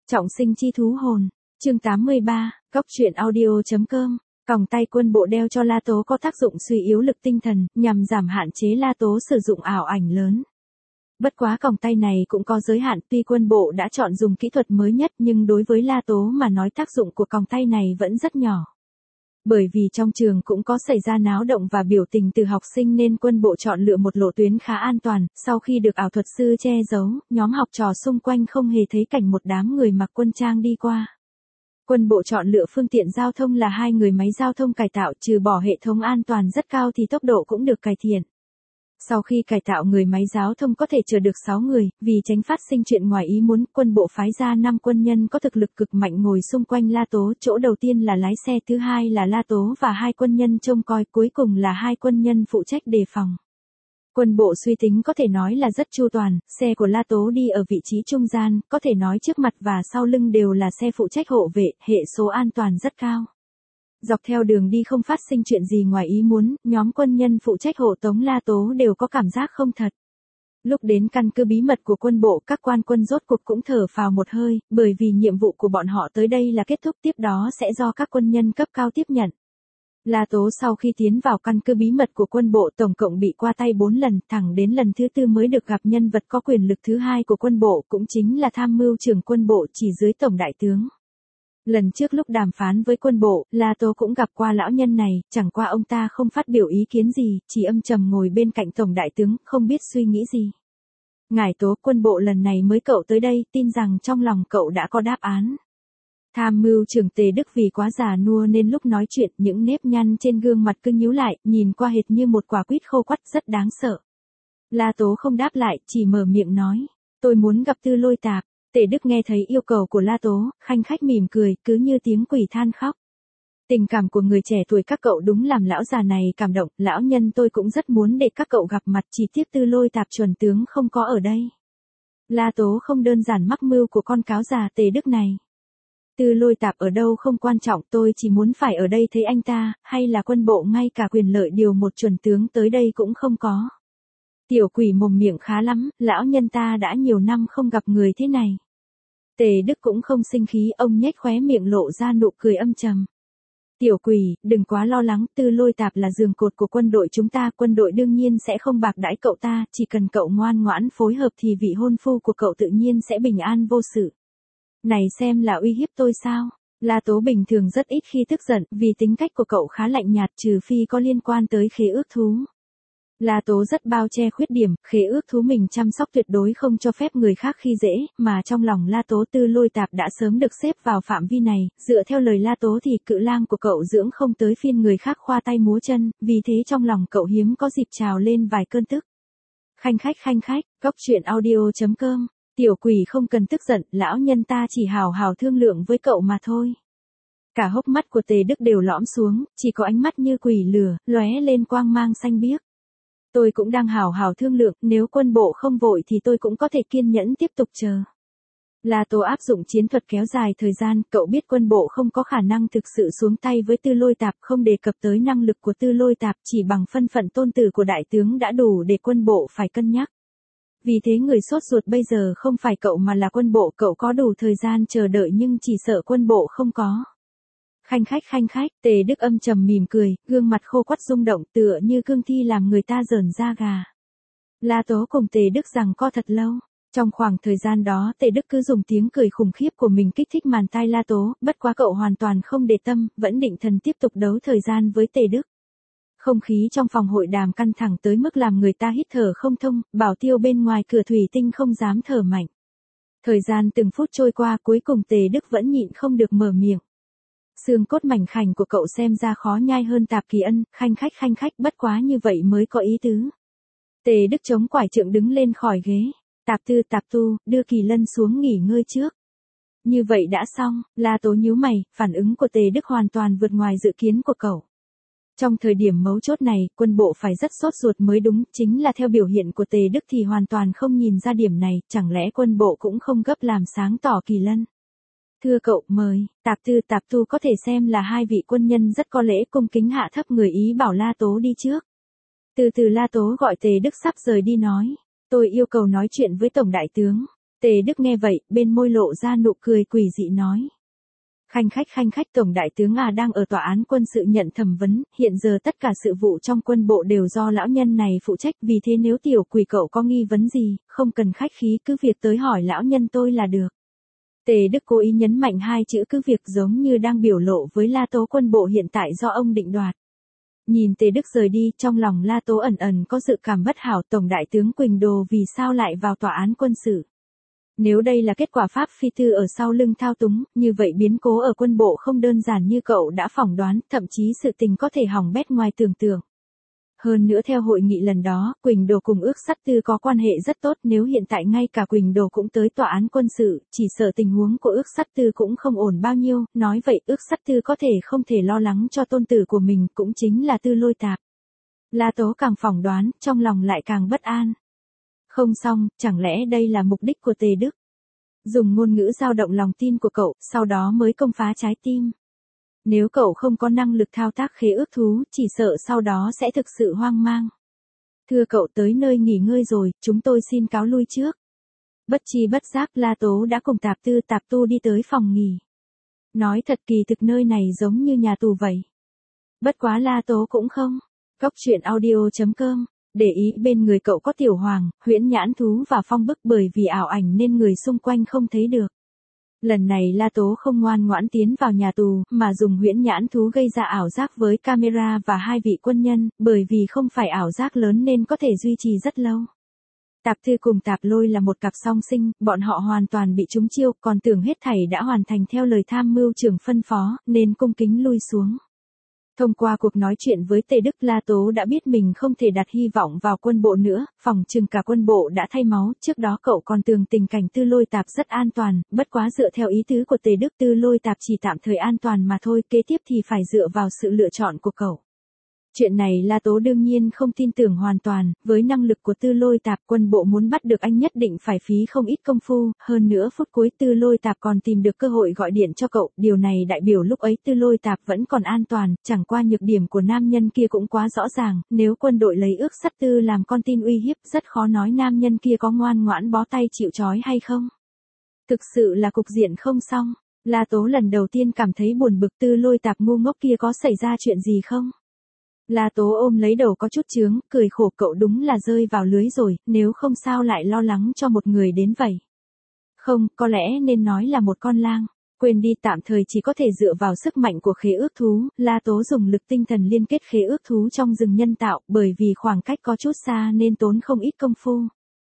Trọng sinh chi thú hồn, chương 83, Góc truyện audio.com. Còng tay quân bộ đeo cho La Tố có tác dụng suy yếu lực tinh thần, nhằm giảm hạn chế La Tố sử dụng ảo ảnh lớn. Bất quá còng tay này cũng có giới hạn, tuy quân bộ đã chọn dùng kỹ thuật mới nhất nhưng đối với La Tố mà nói tác dụng của còng tay này vẫn rất nhỏ. Bởi vì trong trường cũng có xảy ra náo động và biểu tình từ học sinh nên quân bộ chọn lựa một lộ tuyến khá an toàn, sau khi được ảo thuật sư che giấu, nhóm học trò xung quanh không hề thấy cảnh một đám người mặc quân trang đi qua. Quân bộ chọn lựa phương tiện giao thông là 2 người máy giao thông cải tạo, trừ bỏ hệ thống an toàn rất cao thì tốc độ cũng được cải thiện. Sau khi cải tạo người máy giao thông có thể chở được 6 người, vì tránh phát sinh chuyện ngoài ý muốn, quân bộ phái ra 5 quân nhân có thực lực cực mạnh ngồi xung quanh La Tố, chỗ đầu tiên là lái xe, thứ hai là La Tố và 2 quân nhân trông coi, cuối cùng là 2 quân nhân phụ trách đề phòng. Quân bộ suy tính có thể nói là rất chu toàn, xe của La Tố đi ở vị trí trung gian, có thể nói trước mặt và sau lưng đều là xe phụ trách hộ vệ, hệ số an toàn rất cao. Dọc theo đường đi không phát sinh chuyện gì ngoài ý muốn, nhóm quân nhân phụ trách hộ tống La Tố đều có cảm giác không thật. Lúc đến căn cứ bí mật của quân bộ, các quan quân rốt cuộc cũng thở phào một hơi, bởi vì nhiệm vụ của bọn họ tới đây là kết thúc, tiếp đó sẽ do các quân nhân cấp cao tiếp nhận. La Tố sau khi tiến vào căn cứ bí mật của quân bộ tổng cộng bị qua tay 4 lần, thẳng đến lần thứ 4 mới được gặp nhân vật có quyền lực thứ 2 của quân bộ, cũng chính là tham mưu trưởng quân bộ chỉ dưới tổng đại tướng. Lần trước lúc đàm phán với quân bộ, La Tố cũng gặp qua lão nhân này, chẳng qua ông ta không phát biểu ý kiến gì, chỉ âm trầm ngồi bên cạnh tổng đại tướng, không biết suy nghĩ gì. Ngài Tố, quân bộ lần này mới cậu tới đây, tin rằng trong lòng cậu đã có đáp án. Tham mưu trưởng Tề Đức vì quá già nua nên lúc nói chuyện những nếp nhăn trên gương mặt cứ nhíu lại, nhìn qua hệt như một quả quýt khô quắt, rất đáng sợ. La Tố không đáp lại, chỉ mở miệng nói, tôi muốn gặp Tư Lôi Tạp. Tề Đức nghe thấy yêu cầu của La Tố, khanh khách mỉm cười, cứ như tiếng quỷ than khóc. Tình cảm của người trẻ tuổi các cậu đúng làm lão già này cảm động, lão nhân tôi cũng rất muốn để các cậu gặp mặt, chỉ tiếc Tư Lôi Tạp chuẩn tướng không có ở đây. La Tố không đơn giản mắc mưu của con cáo già Tề Đức này. Tư Lôi Tạp ở đâu không quan trọng, tôi chỉ muốn phải ở đây thấy anh ta, hay là quân bộ ngay cả quyền lợi điều một chuẩn tướng tới đây cũng không có. Tiểu quỷ mồm miệng khá lắm, lão nhân ta đã nhiều năm không gặp người thế này. Tề Đức cũng không sinh khí, ông nhếch khóe miệng lộ ra nụ cười âm trầm. Tiểu quỷ, đừng quá lo lắng, Tư Lôi Tạp là giường cột của quân đội chúng ta, quân đội đương nhiên sẽ không bạc đãi cậu ta, chỉ cần cậu ngoan ngoãn phối hợp thì vị hôn phu của cậu tự nhiên sẽ bình an vô sự. Này xem là uy hiếp tôi sao? La Tố bình thường rất ít khi tức giận, vì tính cách của cậu khá lạnh nhạt, trừ phi có liên quan tới khế ước thú. La Tố rất bao che khuyết điểm, khế ước thú mình chăm sóc tuyệt đối không cho phép người khác khi dễ, mà trong lòng La Tố Tư Lôi Tạp đã sớm được xếp vào phạm vi này, dựa theo lời La Tố thì cự lang của cậu dưỡng không tới phiên người khác khoa tay múa chân, vì thế trong lòng cậu hiếm có dịp trào lên vài cơn tức. Khanh khách, Góc truyện audio.com. Tiểu quỷ không cần tức giận, lão nhân ta chỉ hào hào thương lượng với cậu mà thôi. Cả hốc mắt của Tề Đức đều lõm xuống, chỉ có ánh mắt như quỷ lửa, lóe lên quang mang xanh biếc. Tôi cũng đang hào hào thương lượng, nếu quân bộ không vội thì tôi cũng có thể kiên nhẫn tiếp tục chờ. La Tố áp dụng chiến thuật kéo dài thời gian, cậu biết quân bộ không có khả năng thực sự xuống tay với Tư Lôi Tạp, không đề cập tới năng lực của Tư Lôi Tạp, chỉ bằng thân phận tôn tử của đại tướng đã đủ để quân bộ phải cân nhắc. Vì thế người sốt ruột bây giờ không phải cậu mà là quân bộ, cậu có đủ thời gian chờ đợi nhưng chỉ sợ quân bộ không có. Khanh khách, Tề Đức âm trầm mỉm cười, gương mặt khô quắt rung động tựa như cương thi làm người ta rởn da gà. La Tố cùng Tề Đức giằng co thật lâu. Trong khoảng thời gian đó Tề Đức cứ dùng tiếng cười khủng khiếp của mình kích thích màn tai La Tố, bất quá cậu hoàn toàn không để tâm, vẫn định thần tiếp tục đấu thời gian với Tề Đức. Không khí trong phòng hội đàm căng thẳng tới mức làm người ta hít thở không thông, bảo tiêu bên ngoài cửa thủy tinh không dám thở mạnh. Thời gian từng phút trôi qua, cuối cùng Tề Đức vẫn nhịn không được mở miệng. Xương cốt mảnh khảnh của cậu xem ra khó nhai hơn Tạp Kỳ Ân, khanh khách, bất quá như vậy mới có ý tứ. Tề Đức chống quải trượng đứng lên khỏi ghế. Tạp Tu, đưa Kỳ Lân xuống nghỉ ngơi trước. Như vậy đã xong, La Tố nhíu mày, phản ứng của Tề Đức hoàn toàn vượt ngoài dự kiến của cậu. Trong thời điểm mấu chốt này, quân bộ phải rất sốt ruột mới đúng, chính là theo biểu hiện của Tề Đức thì hoàn toàn không nhìn ra điểm này, chẳng lẽ quân bộ cũng không gấp làm sáng tỏ Kỳ Lân. Thưa cậu, mời, Tạp Tu có thể xem là 2 vị quân nhân rất có lễ cung kính hạ thấp người ý bảo La Tố đi trước. Từ La Tố gọi Tề Đức sắp rời đi nói, tôi yêu cầu nói chuyện với Tổng đại tướng. Tề Đức nghe vậy, bên môi lộ ra nụ cười quỷ dị nói. Khanh khách Tổng đại tướng đang ở tòa án quân sự nhận thẩm vấn, hiện giờ tất cả sự vụ trong quân bộ đều do lão nhân này phụ trách, vì thế nếu tiểu quỷ cậu có nghi vấn gì, không cần khách khí cứ việc tới hỏi lão nhân tôi là được. Tề Đức cố ý nhấn mạnh hai chữ cứ việc giống như đang biểu lộ với La Tố quân bộ hiện tại do ông định đoạt. Nhìn Tề Đức rời đi, trong lòng La Tố ẩn ẩn có dự cảm bất hảo, Tổng đại tướng Quỳnh Đồ vì sao lại vào tòa án quân sự. Nếu đây là kết quả Pháp Phi Tư ở sau lưng thao túng, như vậy biến cố ở quân bộ không đơn giản như cậu đã phỏng đoán, thậm chí sự tình có thể hỏng bét ngoài tưởng tượng. Hơn nữa theo hội nghị lần đó, Quỳnh Đồ cùng Ước Sắt Tư có quan hệ rất tốt, nếu hiện tại ngay cả Quỳnh Đồ cũng tới tòa án quân sự, chỉ sợ tình huống của Ước Sắt Tư cũng không ổn bao nhiêu, nói vậy Ước Sắt Tư có thể không thể lo lắng cho tôn tử của mình, cũng chính là Tư Lôi Tạp. La Tố càng phỏng đoán, trong lòng lại càng bất an. Không xong, chẳng lẽ đây là mục đích của Tề Đức? Dùng ngôn ngữ dao động lòng tin của cậu, sau đó mới công phá trái tim. Nếu cậu không có năng lực thao tác khế ước thú, chỉ sợ sau đó sẽ thực sự hoang mang. Thưa cậu tới nơi nghỉ ngơi rồi, chúng tôi xin cáo lui trước. Bất chi bất giác La Tố đã cùng Tạp Tu đi tới phòng nghỉ. Nói thật kỳ thực nơi này giống như nhà tù vậy. Bất quá La Tố cũng không. Cóc truyện audio.com. Để ý bên người cậu có Tiểu Hoàng, Huyễn Nhãn Thú và Phong Bức, bởi vì ảo ảnh nên người xung quanh không thấy được. Lần này La Tố không ngoan ngoãn tiến vào nhà tù, mà dùng Huyễn Nhãn Thú gây ra ảo giác với camera và hai vị quân nhân, bởi vì không phải ảo giác lớn nên có thể duy trì rất lâu. Tạp Thư cùng Tạp Lôi là một cặp song sinh, bọn họ hoàn toàn bị trúng chiêu, còn tưởng hết thảy đã hoàn thành theo lời tham mưu trưởng phân phó, nên cung kính lui xuống. Thông qua cuộc nói chuyện với Tề Đức, La Tố đã biết mình không thể đặt hy vọng vào quân bộ nữa, phòng chừng cả quân bộ đã thay máu, trước đó cậu còn tưởng tình cảnh Tư Lôi Tạp rất an toàn, bất quá dựa theo ý tứ của Tề Đức Tư Lôi Tạp chỉ tạm thời an toàn mà thôi, kế tiếp thì phải dựa vào sự lựa chọn của cậu. Chuyện này La Tố đương nhiên không tin tưởng hoàn toàn, với năng lực của Tư Lôi Tạp quân bộ muốn bắt được anh nhất định phải phí không ít công phu, hơn nữa phút cuối Tư Lôi Tạp còn tìm được cơ hội gọi điện cho cậu, điều này đại biểu lúc ấy Tư Lôi Tạp vẫn còn an toàn, chẳng qua nhược điểm của nam nhân kia cũng quá rõ ràng, nếu quân đội lấy Ước Sắt Tư làm con tin uy hiếp, rất khó nói nam nhân kia có ngoan ngoãn bó tay chịu trói hay không. Thực sự là cục diện không xong, La Tố lần đầu tiên cảm thấy buồn bực Tư Lôi Tạp ngu ngốc kia có xảy ra chuyện gì không? La Tố ôm lấy đầu có chút chướng, cười khổ cậu đúng là rơi vào lưới rồi, nếu không sao lại lo lắng cho một người đến vậy. Không, có lẽ nên nói là một con lang. Quên đi, tạm thời chỉ có thể dựa vào sức mạnh của khế ước thú, La Tố dùng lực tinh thần liên kết khế ước thú trong rừng nhân tạo, bởi vì khoảng cách có chút xa nên tốn không ít công phu.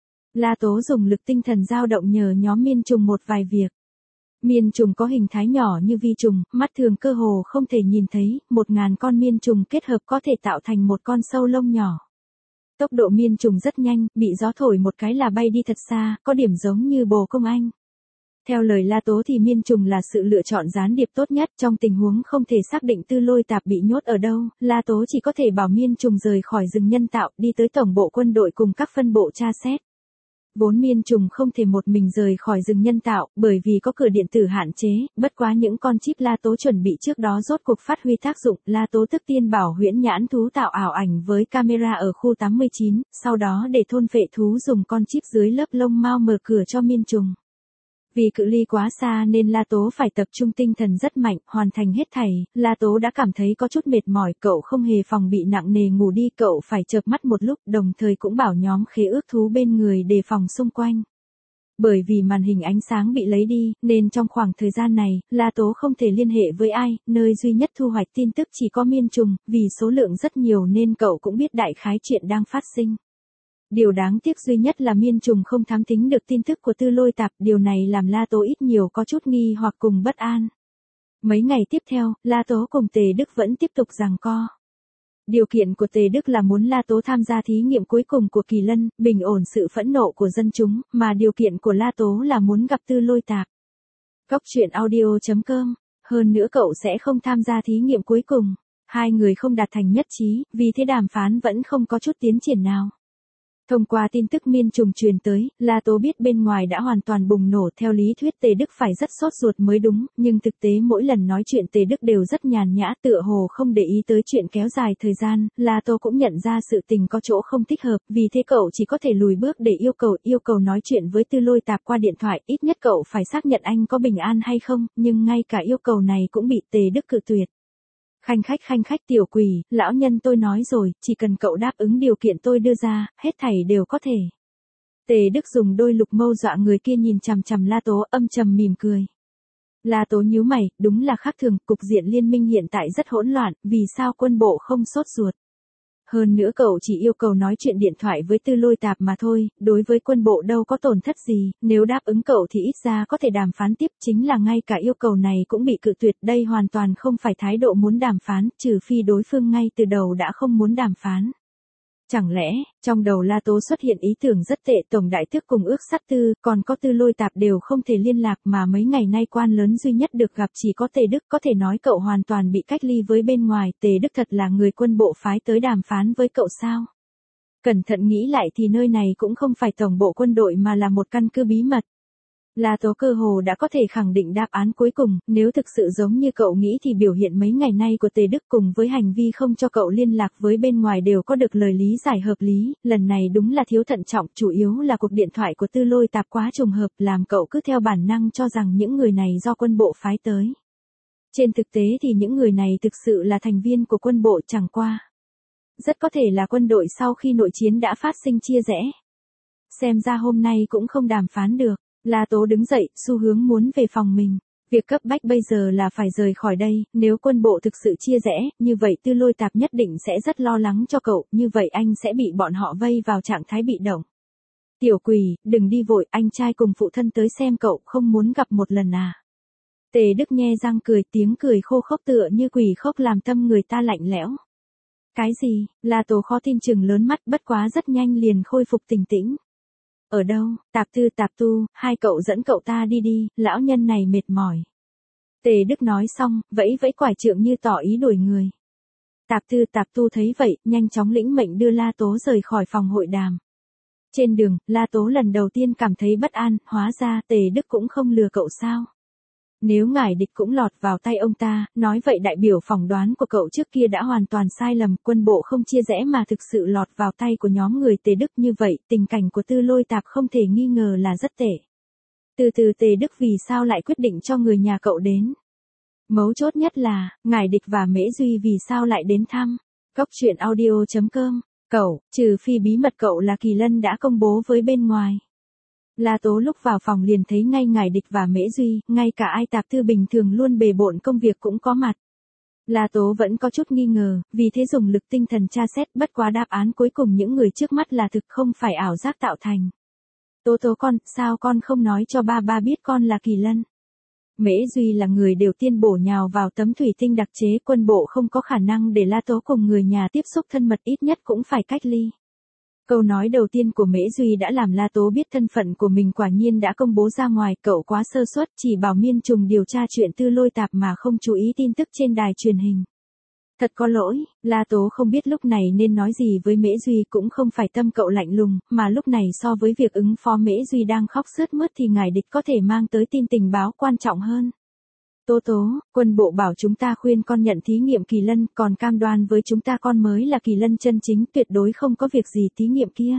La Tố dùng lực tinh thần dao động nhờ nhóm miên trùng một vài việc. Miên trùng có hình thái nhỏ như vi trùng, mắt thường cơ hồ không thể nhìn thấy, 1000 con miên trùng kết hợp có thể tạo thành một con sâu lông nhỏ. Tốc độ miên trùng rất nhanh, bị gió thổi một cái là bay đi thật xa, có điểm giống như bồ công anh. Theo lời La Tố thì miên trùng là sự lựa chọn gián điệp tốt nhất, trong tình huống không thể xác định Tư Lôi Tạp bị nhốt ở đâu, La Tố chỉ có thể bảo miên trùng rời khỏi rừng nhân tạo, đi tới tổng bộ quân đội cùng các phân bộ tra xét. Vốn miên trùng không thể một mình rời khỏi rừng nhân tạo, bởi vì có cửa điện tử hạn chế, bất quá những con chip La Tố chuẩn bị trước đó rốt cuộc phát huy tác dụng, La Tố tức tiên bảo Huyễn Nhãn Thú tạo ảo ảnh với camera ở khu 89, sau đó để thôn phệ thú dùng con chip dưới lớp lông mao mở cửa cho miên trùng. Vì cự ly quá xa nên La Tố phải tập trung tinh thần rất mạnh, hoàn thành hết thảy, La Tố đã cảm thấy có chút mệt mỏi, cậu không hề phòng bị nặng nề ngủ đi, cậu phải chợp mắt một lúc, đồng thời cũng bảo nhóm khế ước thú bên người đề phòng xung quanh. Bởi vì màn hình ánh sáng bị lấy đi, nên trong khoảng thời gian này, La Tố không thể liên hệ với ai, nơi duy nhất thu hoạch tin tức chỉ có miên trùng, vì số lượng rất nhiều nên cậu cũng biết đại khái chuyện đang phát sinh. Điều đáng tiếc duy nhất là miên trùng không thám thính được tin tức của Tư Lôi Tạp, điều này làm La Tố ít nhiều có chút nghi hoặc cùng bất an. Mấy ngày tiếp theo, La Tố cùng Tề Đức vẫn tiếp tục giằng co. Điều kiện của Tề Đức là muốn La Tố tham gia thí nghiệm cuối cùng của Kỳ Lân, bình ổn sự phẫn nộ của dân chúng, mà điều kiện của La Tố là muốn gặp Tư Lôi Tạp. Cóc truyện audio.com, hơn nữa cậu sẽ không tham gia thí nghiệm cuối cùng. Hai người không đạt thành nhất trí, vì thế đàm phán vẫn không có chút tiến triển nào. Thông qua tin tức miên trùng truyền tới, La Tố biết bên ngoài đã hoàn toàn bùng nổ. Theo lý thuyết Tề Đức phải rất sốt ruột mới đúng, nhưng thực tế mỗi lần nói chuyện Tề Đức đều rất nhàn nhã, tựa hồ không để ý tới chuyện kéo dài thời gian. La Tố cũng nhận ra sự tình có chỗ không thích hợp, vì thế cậu chỉ có thể lùi bước để yêu cầu nói chuyện với Tư Lôi Tạp qua điện thoại, ít nhất cậu phải xác nhận anh có bình an hay không, nhưng ngay cả yêu cầu này cũng bị Tề Đức cự tuyệt. Khanh khách tiểu quỷ, lão nhân tôi nói rồi, chỉ cần cậu đáp ứng điều kiện tôi đưa ra, hết thảy đều có thể. Tề Đức dùng đôi lục mâu dọa người kia nhìn chằm chằm La Tố, âm trầm mỉm cười. La Tố nhíu mày, đúng là khác thường, cục diện liên minh hiện tại rất hỗn loạn, vì sao quân bộ không sốt ruột? Hơn nữa cậu chỉ yêu cầu nói chuyện điện thoại với Tư Lôi Tạp mà thôi, đối với quân bộ đâu có tổn thất gì, nếu đáp ứng cậu thì ít ra có thể đàm phán tiếp, chính là ngay cả yêu cầu này cũng bị cự tuyệt, đây hoàn toàn không phải thái độ muốn đàm phán, trừ phi đối phương ngay từ đầu đã không muốn đàm phán. Chẳng lẽ, trong đầu La Tố xuất hiện ý tưởng rất tệ, Tổng Đại Tước cùng ước sát tư, còn có Tư Lôi Tạp đều không thể liên lạc mà mấy ngày nay quan lớn duy nhất được gặp chỉ có Tề Đức, có thể nói cậu hoàn toàn bị cách ly với bên ngoài, Tề Đức thật là người quân bộ phái tới đàm phán với cậu sao? Cẩn thận nghĩ lại thì nơi này cũng không phải tổng bộ quân đội mà là một căn cứ bí mật. La Tố cơ hồ đã có thể khẳng định đáp án cuối cùng, nếu thực sự giống như cậu nghĩ thì biểu hiện mấy ngày nay của Tề Đức cùng với hành vi không cho cậu liên lạc với bên ngoài đều có được lời lý giải hợp lý, lần này đúng là thiếu thận trọng, chủ yếu là cuộc điện thoại của Tư Lôi Tạp quá trùng hợp làm cậu cứ theo bản năng cho rằng những người này do quân bộ phái tới. Trên thực tế thì những người này thực sự là thành viên của quân bộ, chẳng qua. Rất có thể là quân đội sau khi nội chiến đã phát sinh chia rẽ. Xem ra hôm nay cũng không đàm phán được. La Tố đứng dậy, xu hướng muốn về phòng mình. Việc cấp bách bây giờ là phải rời khỏi đây, nếu quân bộ thực sự chia rẽ, như vậy Tư Lôi Tạp nhất định sẽ rất lo lắng cho cậu, như vậy anh sẽ bị bọn họ vây vào trạng thái bị động. Tiểu quỷ, đừng đi vội, anh trai cùng phụ thân tới xem cậu, không muốn gặp một lần à. Tề Đức nhe răng cười, tiếng cười khô khốc tựa như quỷ khóc làm tâm người ta lạnh lẽo. Cái gì? La Tố khó tin chừng lớn mắt, bất quá rất nhanh liền khôi phục bình tĩnh. Ở đâu? Tạp tu, hai cậu dẫn cậu ta đi đi, lão nhân này mệt mỏi. Tề Đức nói xong, vẫy vẫy quải trượng như tỏ ý đuổi người. Tạp tu thấy vậy, nhanh chóng lĩnh mệnh đưa La Tố rời khỏi phòng hội đàm. Trên đường, La Tố lần đầu tiên cảm thấy bất an, hóa ra Tề Đức cũng không lừa cậu sao. Nếu ngải địch cũng lọt vào tay ông ta, nói vậy đại biểu phỏng đoán của cậu trước kia đã hoàn toàn sai lầm, quân bộ không chia rẽ mà thực sự lọt vào tay của nhóm người Tề Đức, như vậy, tình cảnh của Tư Lôi Tạp không thể nghi ngờ là rất tệ. Từ Tề Đức vì sao lại quyết định cho người nhà cậu đến? Mấu chốt nhất là, ngải địch và Mễ Duy vì sao lại đến thăm? Góc truyện audio.com, cậu, trừ phi bí mật cậu là Kỳ Lân đã công bố với bên ngoài. La Tố lúc vào phòng liền thấy ngay ngải địch và Mễ Duy, ngay cả Ai Tạp Thư bình thường luôn bề bộn công việc cũng có mặt. La Tố vẫn có chút nghi ngờ, vì thế dùng lực tinh thần tra xét, bất quá đáp án cuối cùng những người trước mắt là thực, không phải ảo giác tạo thành. Tố con, sao con không nói cho ba biết con là Kỳ Lân? Mễ Duy là người đầu tiên bổ nhào vào tấm thủy tinh đặc chế, quân bộ không có khả năng để La Tố cùng người nhà tiếp xúc thân mật, ít nhất cũng phải cách ly. Câu nói đầu tiên của Mễ Duy đã làm La Tố biết thân phận của mình quả nhiên đã công bố ra ngoài, cậu quá sơ suất, chỉ bảo miên trùng điều tra chuyện Tư Lôi Tạp mà không chú ý tin tức trên đài truyền hình. Thật có lỗi, La Tố không biết lúc này nên nói gì với Mễ Duy, cũng không phải tâm cậu lạnh lùng, mà lúc này so với việc ứng phó Mễ Duy đang khóc sướt mướt thì ngải địch có thể mang tới tin tình báo quan trọng hơn. Tố, quân bộ bảo chúng ta khuyên con nhận thí nghiệm Kỳ Lân, còn cam đoan với chúng ta con mới là Kỳ Lân chân chính, tuyệt đối không có việc gì thí nghiệm kia.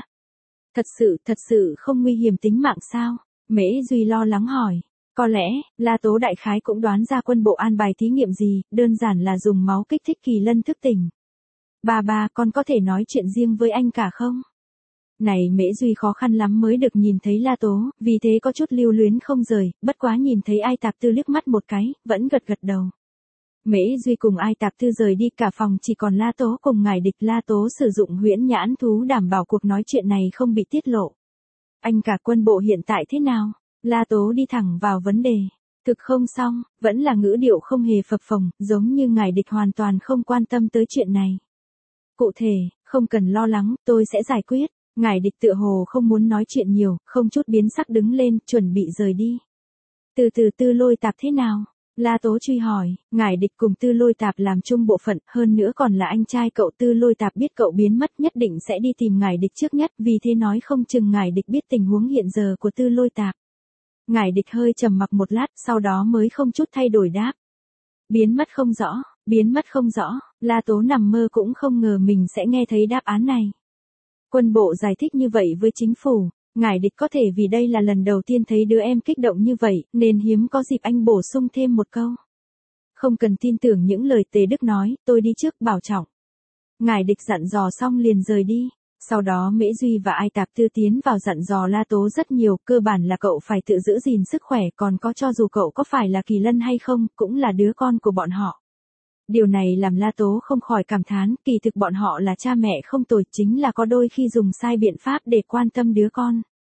Thật sự không nguy hiểm tính mạng sao? Mễ Duy lo lắng hỏi. Có lẽ, La Tố đại khái cũng đoán ra quân bộ an bài thí nghiệm gì, đơn giản là dùng máu kích thích Kỳ Lân thức tỉnh. Ba, con có thể nói chuyện riêng với anh cả không? Này Mễ Duy khó khăn lắm mới được nhìn thấy La Tố, vì thế có chút lưu luyến không rời, bất quá nhìn thấy Ai Tạp Tư liếc mắt một cái, vẫn gật đầu. Mễ Duy cùng Ai Tạp Tư rời đi, cả phòng chỉ còn La Tố cùng ngải địch. La Tố sử dụng huyễn nhãn thú đảm bảo cuộc nói chuyện này không bị tiết lộ. Anh cả, quân bộ hiện tại thế nào? La Tố đi thẳng vào vấn đề. Thực không xong, vẫn là ngữ điệu không hề phập phồng, giống như ngải địch hoàn toàn không quan tâm tới chuyện này. Cụ thể, không cần lo lắng, tôi sẽ giải quyết. Ngải địch tựa hồ không muốn nói chuyện nhiều, không chút biến sắc đứng lên, chuẩn bị rời đi. Tư Lôi Tạp thế nào? La Tố truy hỏi, Ngải Địch cùng Tư Lôi Tạp làm chung bộ phận, hơn nữa còn là anh trai cậu. Tư Lôi Tạp biết cậu biến mất nhất định sẽ đi tìm Ngải Địch trước nhất, vì thế nói không chừng Ngải Địch biết tình huống hiện giờ của Tư Lôi Tạp. Ngải Địch hơi trầm mặc một lát, sau đó mới không chút thay đổi đáp. Biến mất không rõ, biến mất không rõ. La Tố nằm mơ cũng không ngờ mình sẽ nghe thấy đáp án này. Quân bộ giải thích như vậy với chính phủ. Ngải Địch có thể vì đây là lần đầu tiên thấy đứa em kích động như vậy, nên hiếm có dịp anh bổ sung thêm một câu. Không cần tin tưởng những lời Tề Đức nói, tôi đi trước bảo trọng. Ngải Địch dặn dò xong liền rời đi. Sau đó Mễ Duy và Ai Tạp Tư tiến vào dặn dò La Tố rất nhiều, cơ bản là cậu phải tự giữ gìn sức khỏe, còn có cho dù cậu có phải là Kỳ Lân hay không, cũng là đứa con của bọn họ. Điều này làm La Tố không khỏi cảm thán, kỳ thực bọn họ là cha mẹ không tồi, chính là có đôi khi dùng sai biện pháp để quan tâm đứa con.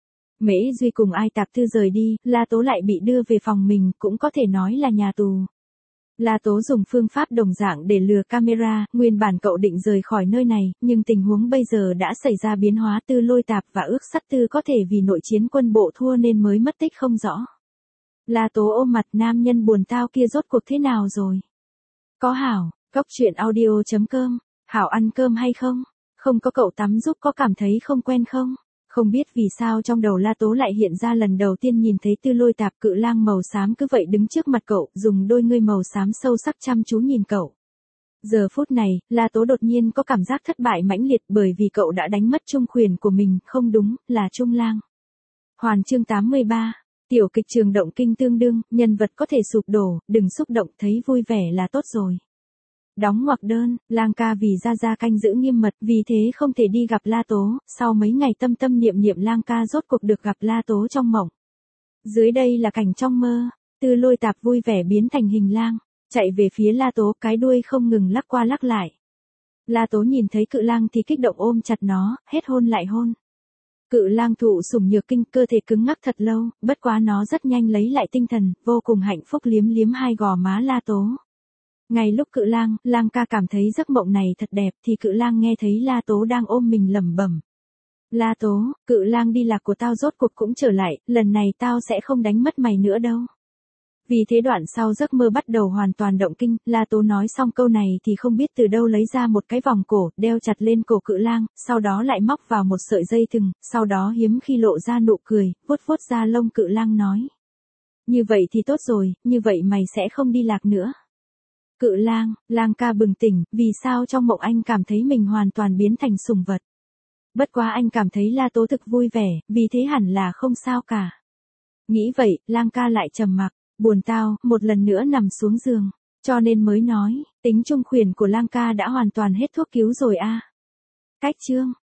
Mễ Duy cùng Ai Tạp Tư rời đi, La Tố lại bị đưa về phòng mình, cũng có thể nói là nhà tù. La Tố dùng phương pháp đồng dạng để lừa camera, nguyên bản cậu định rời khỏi nơi này, nhưng tình huống bây giờ đã xảy ra biến hóa. Tư Lôi Tạp và Ước Sắt Tư có thể vì nội chiến quân bộ thua nên mới mất tích không rõ. La Tố ôm mặt, nam nhân buồn tao kia rốt cuộc thế nào rồi? Có hảo, cốc truyện audio.com, hảo ăn cơm hay không? Không có cậu tắm giúp có cảm thấy không quen không? Không biết vì sao trong đầu La Tố lại hiện ra lần đầu tiên nhìn thấy Tư Lôi Tạp cự lang màu xám cứ vậy đứng trước mặt cậu, dùng đôi ngươi màu xám sâu sắc chăm chú nhìn cậu. Giờ phút này, La Tố đột nhiên có cảm giác thất bại mãnh liệt bởi vì cậu đã đánh mất Trung Khuyển của mình, không đúng, là Trung Lang. Hoàn chương 83, tiểu kịch trường động kinh tương đương, nhân vật có thể sụp đổ, đừng xúc động, thấy vui vẻ là tốt rồi. Đóng ngoặc đơn, Lang ca vì Gia canh giữ nghiêm mật, vì thế không thể đi gặp La Tố, sau mấy ngày tâm tâm niệm niệm Lang ca rốt cuộc được gặp La Tố trong mộng. Dưới đây là cảnh trong mơ, Tư Lôi Tạp vui vẻ biến thành hình lang, chạy về phía La Tố, cái đuôi không ngừng lắc qua lắc lại. La Tố nhìn thấy cự lang thì kích động ôm chặt nó, hết hôn lại hôn. Cự lang thụ sủng nhược kinh, cơ thể cứng ngắc thật lâu, bất quá nó rất nhanh lấy lại tinh thần, vô cùng hạnh phúc liếm liếm hai gò má La Tố. Ngay lúc cự lang, Lang ca cảm thấy giấc mộng này thật đẹp thì cự lang nghe thấy La Tố đang ôm mình lẩm bẩm. La Tố, cự lang đi lạc của tao rốt cuộc cũng trở lại, lần này tao sẽ không đánh mất mày nữa đâu. Vì thế đoạn sau giấc mơ bắt đầu hoàn toàn động kinh, La Tố nói xong câu này thì không biết từ đâu lấy ra một cái vòng cổ, đeo chặt lên cổ cự lang, sau đó lại móc vào một sợi dây thừng, sau đó hiếm khi lộ ra nụ cười, vuốt vuốt da lông cự lang nói. Như vậy thì tốt rồi, như vậy mày sẽ không đi lạc nữa. Cự lang, Lang ca bừng tỉnh, vì sao trong mộng anh cảm thấy mình hoàn toàn biến thành sủng vật. Bất quá anh cảm thấy La Tố thực vui vẻ, vì thế hẳn là không sao cả. Nghĩ vậy, Lang ca lại trầm mặc, buồn tao, một lần nữa nằm xuống giường, cho nên mới nói, tính Trung Khuyển của Lang ca đã hoàn toàn hết thuốc cứu rồi a. Cách chương